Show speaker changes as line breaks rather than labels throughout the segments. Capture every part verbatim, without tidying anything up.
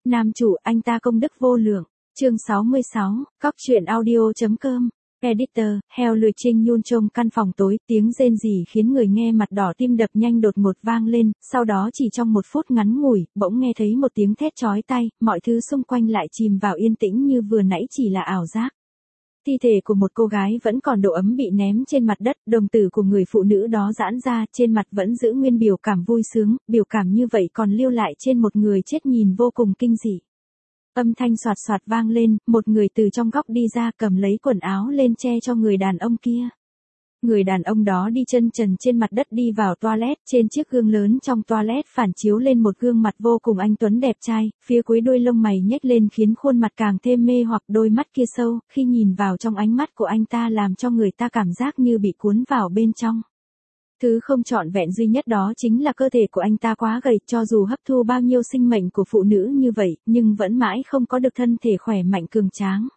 Nam chủ, anh ta công đức vô lượng. Chương sáu mươi sáu, Cóc truyện audio.com. Editor, heo lười Trinh Nhun trong căn phòng tối, tiếng rên rỉ khiến người nghe mặt đỏ tim đập nhanh đột ngột vang lên, sau đó chỉ trong một phút ngắn ngủi, bỗng nghe thấy một tiếng thét chói tai, mọi thứ xung quanh lại chìm vào yên tĩnh như vừa nãy chỉ là ảo giác. Thi thể của một cô gái vẫn còn độ ấm bị ném trên mặt đất, đồng tử của người phụ nữ đó giãn ra, trên mặt vẫn giữ nguyên biểu cảm vui sướng, biểu cảm như vậy còn lưu lại trên một người chết nhìn vô cùng kinh dị. Âm thanh soạt soạt vang lên, một người từ trong góc đi ra cầm lấy quần áo lên che cho người đàn ông kia. Người đàn ông đó đi chân trần trên mặt đất đi vào toilet, trên chiếc gương lớn trong toilet phản chiếu lên một gương mặt vô cùng anh tuấn đẹp trai, phía cuối đuôi lông mày nhếch lên khiến khuôn mặt càng thêm mê hoặc, đôi mắt kia sâu, khi nhìn vào trong ánh mắt của anh ta làm cho người ta cảm giác như bị cuốn vào bên trong. Thứ không trọn vẹn duy nhất đó chính là cơ thể của anh ta quá gầy, cho dù hấp thu bao nhiêu sinh mệnh của phụ nữ như vậy, nhưng vẫn mãi không có được thân thể khỏe mạnh cường tráng.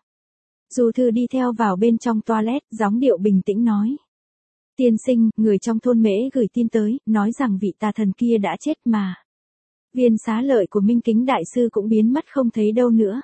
Du Thư đi theo vào bên trong toilet, giọng điệu bình tĩnh nói. Tiên sinh, người trong thôn Mễ gửi tin tới, nói rằng vị tà thần kia đã chết mà. Viên xá lợi của Minh Kính Đại Sư cũng biến mất không thấy đâu nữa.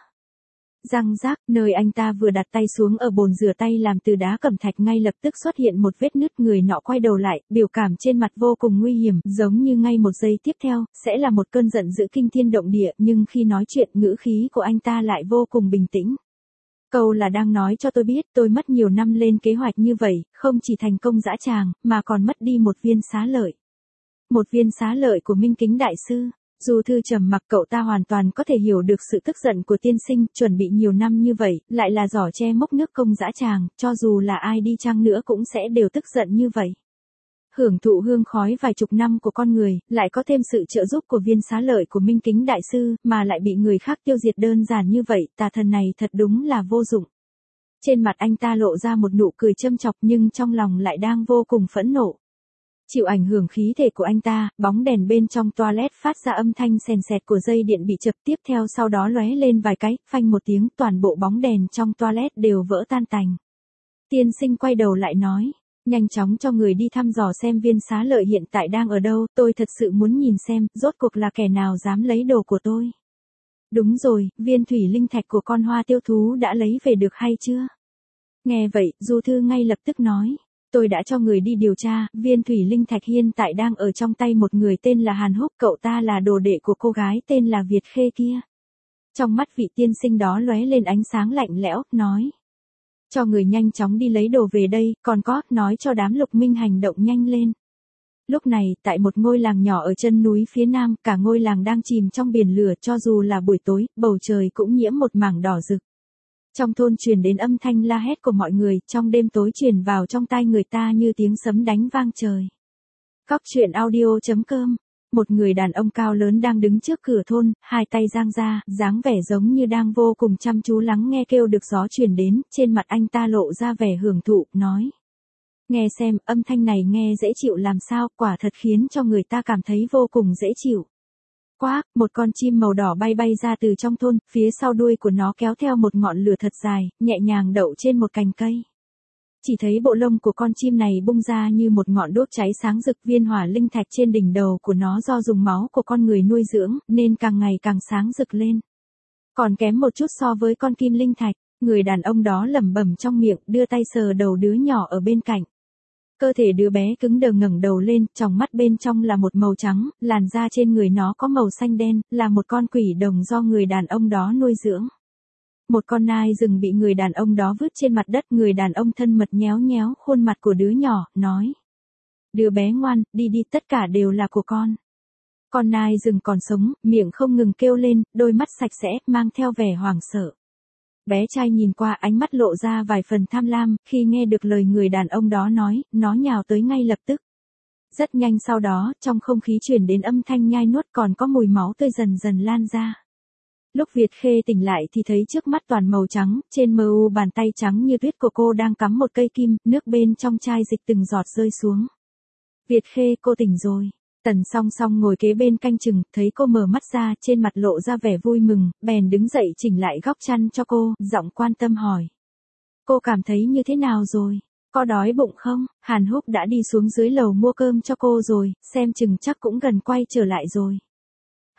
Răng rác, nơi anh ta vừa đặt tay xuống ở bồn rửa tay làm từ đá cẩm thạch ngay lập tức xuất hiện một vết nứt, người nọ quay đầu lại, biểu cảm trên mặt vô cùng nguy hiểm, giống như ngay một giây tiếp theo, sẽ là một cơn giận dữ kinh thiên động địa, nhưng khi nói chuyện ngữ khí của anh ta lại vô cùng bình tĩnh. Câu là đang nói cho tôi biết tôi mất nhiều năm lên kế hoạch như vậy, không chỉ thành công dã tràng, mà còn mất đi một viên xá lợi. Một viên xá lợi của Minh Kính Đại Sư. Du Thư trầm mặc, cậu ta hoàn toàn có thể hiểu được sự tức giận của tiên sinh, chuẩn bị nhiều năm như vậy, lại là giỏ che mốc nước công dã tràng, cho dù là ai đi chăng nữa cũng sẽ đều tức giận như vậy. Hưởng thụ hương khói vài chục năm của con người, lại có thêm sự trợ giúp của viên xá lợi của Minh Kính Đại Sư, mà lại bị người khác tiêu diệt đơn giản như vậy, tà thần này thật đúng là vô dụng. Trên mặt anh ta lộ ra một nụ cười châm chọc nhưng trong lòng lại đang vô cùng phẫn nộ. Chịu ảnh hưởng khí thể của anh ta, bóng đèn bên trong toilet phát ra âm thanh sèn sẹt của dây điện bị chập, tiếp theo sau đó lóe lên vài cái, phanh một tiếng, toàn bộ bóng đèn trong toilet đều vỡ tan tành. Tiên sinh quay đầu lại nói, nhanh chóng cho người đi thăm dò xem viên xá lợi hiện tại đang ở đâu, tôi thật sự muốn nhìn xem, rốt cuộc là kẻ nào dám lấy đồ của tôi. Đúng rồi, viên thủy linh thạch của con hoa tiêu thú đã lấy về được hay chưa? Nghe vậy, Du Thư ngay lập tức nói. Tôi đã cho người đi điều tra, viên thủy linh thạch hiện tại đang ở trong tay một người tên là Hàn Húc, cậu ta là đồ đệ của cô gái tên là Việt Khê kia. Trong mắt vị tiên sinh đó lóe lên ánh sáng lạnh lẽo, nói. Cho người nhanh chóng đi lấy đồ về đây, còn có, nói cho đám Lục Minh hành động nhanh lên. Lúc này, tại một ngôi làng nhỏ ở chân núi phía nam, cả ngôi làng đang chìm trong biển lửa, cho dù là buổi tối, bầu trời cũng nhiễm một mảng đỏ rực. Trong thôn truyền đến âm thanh la hét của mọi người, trong đêm tối truyền vào trong tai người ta như tiếng sấm đánh vang trời. Cóc truyện audio.com. Một người đàn ông cao lớn đang đứng trước cửa thôn, hai tay giang ra, dáng vẻ giống như đang vô cùng chăm chú lắng nghe kêu được gió truyền đến, trên mặt anh ta lộ ra vẻ hưởng thụ, nói. Nghe xem, âm thanh này nghe dễ chịu làm sao, quả thật khiến cho người ta cảm thấy vô cùng dễ chịu. Quác, một con chim màu đỏ bay bay ra từ trong thôn, phía sau đuôi của nó kéo theo một ngọn lửa thật dài, nhẹ nhàng đậu trên một cành cây. Chỉ thấy bộ lông của con chim này bung ra như một ngọn đuốc cháy sáng rực, viên hỏa linh thạch trên đỉnh đầu của nó do dùng máu của con người nuôi dưỡng, nên càng ngày càng sáng rực lên. Còn kém một chút so với con kim linh thạch, người đàn ông đó lẩm bẩm trong miệng, đưa tay sờ đầu đứa nhỏ ở bên cạnh. Cơ thể đứa bé cứng đờ ngẩng đầu lên, tròng mắt bên trong là một màu trắng, làn da trên người nó có màu xanh đen, là một con quỷ đồng do người đàn ông đó nuôi dưỡng. Một con nai rừng bị người đàn ông đó vứt trên mặt đất, người đàn ông thân mật nhéo nhéo khuôn mặt của đứa nhỏ, nói. Đứa bé ngoan, đi đi, tất cả đều là của con. Con nai rừng còn sống, miệng không ngừng kêu lên, đôi mắt sạch sẽ, mang theo vẻ hoảng sợ. Bé trai nhìn qua, ánh mắt lộ ra vài phần tham lam, khi nghe được lời người đàn ông đó nói, nó nhào tới ngay lập tức. Rất nhanh sau đó, trong không khí truyền đến âm thanh nhai nuốt, còn có mùi máu tươi dần dần lan ra. Lúc Việt Khê tỉnh lại thì thấy trước mắt toàn màu trắng, trên mờ u bàn tay trắng như tuyết của cô đang cắm một cây kim, nước bên trong chai dịch từng giọt rơi xuống. Việt Khê, cô tỉnh rồi. Tần Song Song ngồi kế bên canh chừng, thấy cô mở mắt ra, trên mặt lộ ra vẻ vui mừng, bèn đứng dậy chỉnh lại góc chăn cho cô, giọng quan tâm hỏi. Cô cảm thấy như thế nào rồi? Có đói bụng không? Hàn Húc đã đi xuống dưới lầu mua cơm cho cô rồi, xem chừng chắc cũng gần quay trở lại rồi.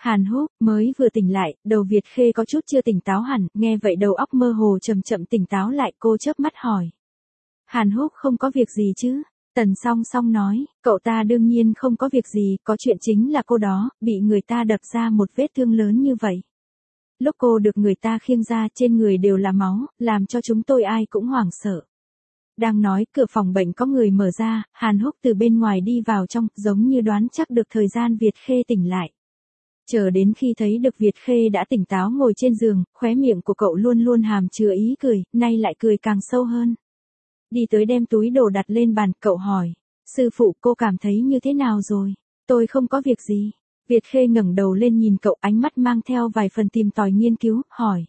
Hàn Húc mới vừa tỉnh lại, đầu Việt Khê có chút chưa tỉnh táo hẳn, nghe vậy đầu óc mơ hồ chậm chậm tỉnh táo lại, cô chớp mắt hỏi. Hàn Húc không có việc gì chứ? Tần Song Song nói, cậu ta đương nhiên không có việc gì, có chuyện chính là cô đó, bị người ta đập ra một vết thương lớn như vậy. Lúc cô được người ta khiêng ra trên người đều là máu, làm cho chúng tôi ai cũng hoảng sợ. Đang nói, cửa phòng bệnh có người mở ra, Hàn Húc từ bên ngoài đi vào trong, giống như đoán chắc được thời gian Việt Khê tỉnh lại. Chờ đến khi thấy được Việt Khê đã tỉnh táo ngồi trên giường, khóe miệng của cậu luôn luôn hàm chứa ý cười, nay lại cười càng sâu hơn. Đi tới đem túi đồ đặt lên bàn, cậu hỏi, sư phụ cô cảm thấy như thế nào rồi? Tôi không có việc gì. Việt Khê ngẩng đầu lên nhìn cậu, ánh mắt mang theo vài phần tìm tòi nghiên cứu, hỏi.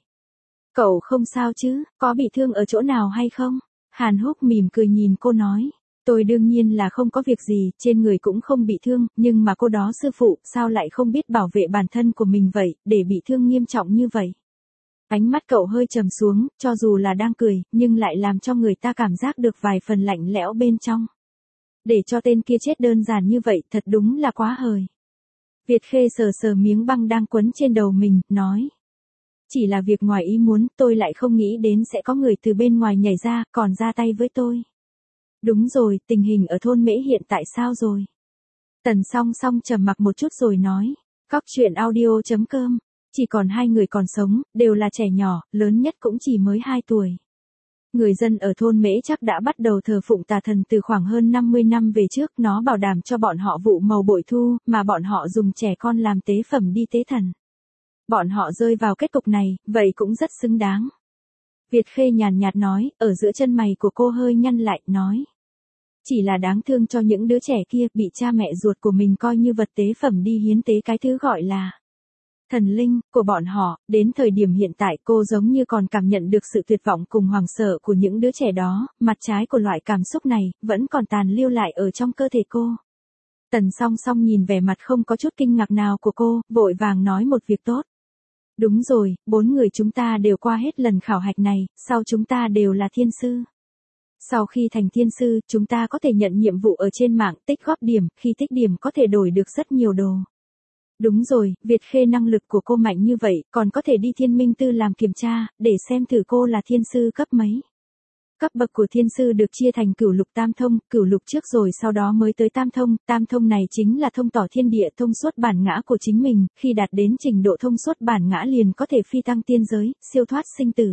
Cậu không sao chứ, có bị thương ở chỗ nào hay không? Hàn Húc mỉm cười nhìn cô nói. Tôi đương nhiên là không có việc gì, trên người cũng không bị thương, nhưng mà cô đó sư phụ, sao lại không biết bảo vệ bản thân của mình vậy, để bị thương nghiêm trọng như vậy? Ánh mắt cậu hơi trầm xuống, cho dù là đang cười, nhưng lại làm cho người ta cảm giác được vài phần lạnh lẽo bên trong. Để cho tên kia chết đơn giản như vậy, thật đúng là quá hời. Việt Khê sờ sờ miếng băng đang quấn trên đầu mình, nói. Chỉ là việc ngoài ý muốn, tôi lại không nghĩ đến sẽ có người từ bên ngoài nhảy ra, còn ra tay với tôi. Đúng rồi, tình hình ở thôn Mễ hiện tại sao rồi? Tần Song Song trầm mặc một chút rồi nói. Cóc truyện audio chấm com. Chỉ còn hai người còn sống, đều là trẻ nhỏ, lớn nhất cũng chỉ mới hai tuổi. Người dân ở thôn Mễ chắc đã bắt đầu thờ phụng tà thần từ khoảng hơn năm mươi năm về trước, nó bảo đảm cho bọn họ vụ màu bội thu, mà bọn họ dùng trẻ con làm tế phẩm đi tế thần. Bọn họ rơi vào kết cục này, vậy cũng rất xứng đáng. Việt Khê nhàn nhạt nói, ở giữa chân mày của cô hơi nhăn lại, nói. Chỉ là đáng thương cho những đứa trẻ kia, bị cha mẹ ruột của mình coi như vật tế phẩm đi hiến tế cái thứ gọi là thần linh của bọn họ. Đến thời điểm hiện tại cô giống như còn cảm nhận được sự tuyệt vọng cùng hoảng sợ của những đứa trẻ đó, mặt trái của loại cảm xúc này, vẫn còn tàn lưu lại ở trong cơ thể cô. Tần Song Song nhìn vẻ mặt không có chút kinh ngạc nào của cô, vội vàng nói một việc tốt. Đúng rồi, bốn người chúng ta đều qua hết lần khảo hạch này, sau chúng ta đều là thiên sư. Sau khi thành thiên sư, chúng ta có thể nhận nhiệm vụ ở trên mạng, tích góp điểm, khi tích điểm có thể đổi được rất nhiều đồ. Đúng rồi, Việt Khê năng lực của cô mạnh như vậy, còn có thể đi Thiên Minh Tư làm kiểm tra, để xem thử cô là thiên sư cấp mấy. Cấp bậc của thiên sư được chia thành cửu lục tam thông, cửu lục trước rồi sau đó mới tới tam thông, tam thông này chính là thông tỏ thiên địa, thông suốt bản ngã của chính mình, khi đạt đến trình độ thông suốt bản ngã liền có thể phi thăng tiên giới, siêu thoát sinh tử.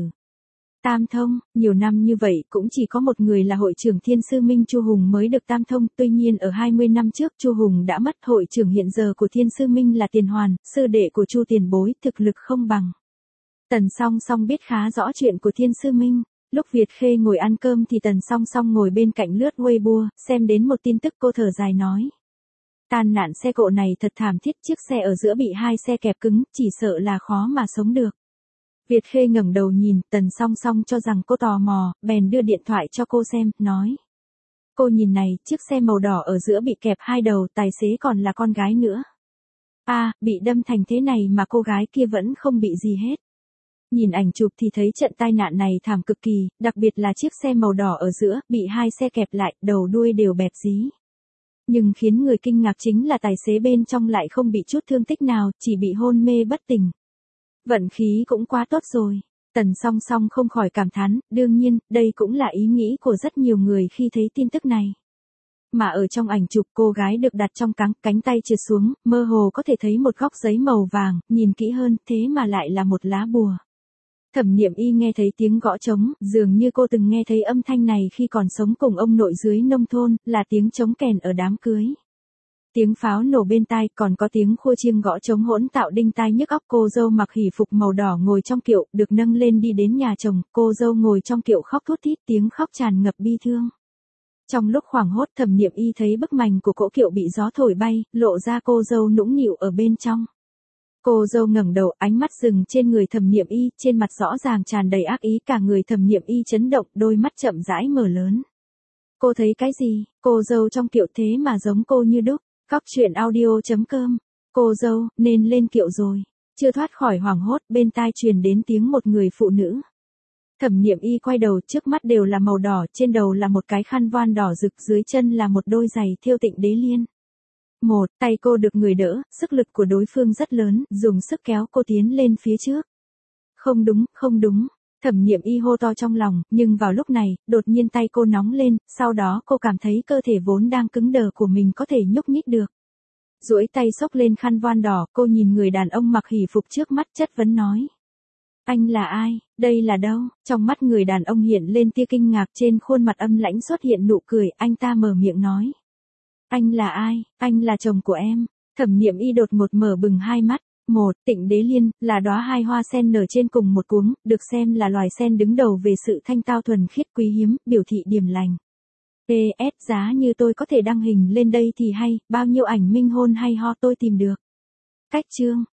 Tam thông, nhiều năm như vậy cũng chỉ có một người là hội trưởng thiên sư Minh Chu Hùng mới được tam thông, tuy nhiên ở hai mươi năm trước Chu Hùng đã mất, hội trưởng hiện giờ của thiên sư Minh là Tiền Hoàn, sư đệ của Chu Tiền Bối, thực lực không bằng. Tần Song Song biết khá rõ chuyện của thiên sư Minh. Lúc Việt Khê ngồi ăn cơm thì Tần Song Song ngồi bên cạnh lướt Weibo, xem đến một tin tức cô thở dài nói. Tai nạn xe cộ này thật thảm thiết, chiếc xe ở giữa bị hai xe kẹp cứng, chỉ sợ là khó mà sống được. Việt Khê ngẩng đầu nhìn, Tần Song Song cho rằng cô tò mò, bèn đưa điện thoại cho cô xem, nói. Cô nhìn này, chiếc xe màu đỏ ở giữa bị kẹp hai đầu, tài xế còn là con gái nữa. À, bị đâm thành thế này mà cô gái kia vẫn không bị gì hết. Nhìn ảnh chụp thì thấy trận tai nạn này thảm cực kỳ, đặc biệt là chiếc xe màu đỏ ở giữa, bị hai xe kẹp lại, đầu đuôi đều bẹp dí. Nhưng khiến người kinh ngạc chính là tài xế bên trong lại không bị chút thương tích nào, chỉ bị hôn mê bất tỉnh. Vận khí cũng quá tốt rồi. Tần Song Song không khỏi cảm thán, đương nhiên, đây cũng là ý nghĩ của rất nhiều người khi thấy tin tức này. Mà ở trong ảnh chụp cô gái được đặt trong cáng, cánh tay trượt xuống, mơ hồ có thể thấy một góc giấy màu vàng, nhìn kỹ hơn, thế mà lại là một lá bùa. Thẩm Niệm Y nghe thấy tiếng gõ trống, dường như cô từng nghe thấy âm thanh này khi còn sống cùng ông nội dưới nông thôn, là tiếng trống kèn ở đám cưới. Tiếng pháo nổ bên tai, còn có tiếng khua chiêng gõ trống hỗn tạo đinh tai nhức óc. Cô dâu mặc hỉ phục màu đỏ ngồi trong kiệu, được nâng lên đi đến nhà chồng, cô dâu ngồi trong kiệu khóc thút thít, tiếng khóc tràn ngập bi thương. Trong lúc hoảng hốt, Thẩm Niệm Y thấy bức mành của cỗ kiệu bị gió thổi bay, lộ ra cô dâu nũng nịu ở bên trong. Cô dâu ngẩng đầu, ánh mắt dừng trên người Thẩm Niệm Y, trên mặt rõ ràng tràn đầy ác ý, cả người Thẩm Niệm Y chấn động, đôi mắt chậm rãi mở lớn. Cô thấy cái gì? Cô dâu trong kiệu thế mà giống cô như đúc. Cóc truyện audio chấm com. Cô dâu, nên lên kiệu rồi. Chưa thoát khỏi hoảng hốt, bên tai truyền đến tiếng một người phụ nữ. Thẩm Niệm Y quay đầu, trước mắt đều là màu đỏ, trên đầu là một cái khăn voan đỏ rực, dưới chân là một đôi giày thêu Tịnh Đế Liên. Một, tay cô được người đỡ, sức lực của đối phương rất lớn, dùng sức kéo cô tiến lên phía trước. Không đúng, không đúng. Thẩm Niệm Y hô to trong lòng, nhưng vào lúc này, đột nhiên tay cô nóng lên, sau đó cô cảm thấy cơ thể vốn đang cứng đờ của mình có thể nhúc nhích được. Duỗi tay xốc lên khăn voan đỏ, cô nhìn người đàn ông mặc hỉ phục trước mắt chất vấn nói. Anh là ai, đây là đâu? Trong mắt người đàn ông hiện lên tia kinh ngạc, trên khuôn mặt âm lãnh xuất hiện nụ cười, anh ta mở miệng nói. Anh là ai, anh là chồng của em. Thẩm Niệm Y đột ngột mở bừng hai mắt. Một, Tịnh Đế Liên, là đóa hai hoa sen nở trên cùng một cuống, được xem là loài sen đứng đầu về sự thanh tao thuần khiết quý hiếm, biểu thị điềm lành. pê ét giá như tôi có thể đăng hình lên đây thì hay, bao nhiêu ảnh minh hôn hay ho tôi tìm được. Cách chương.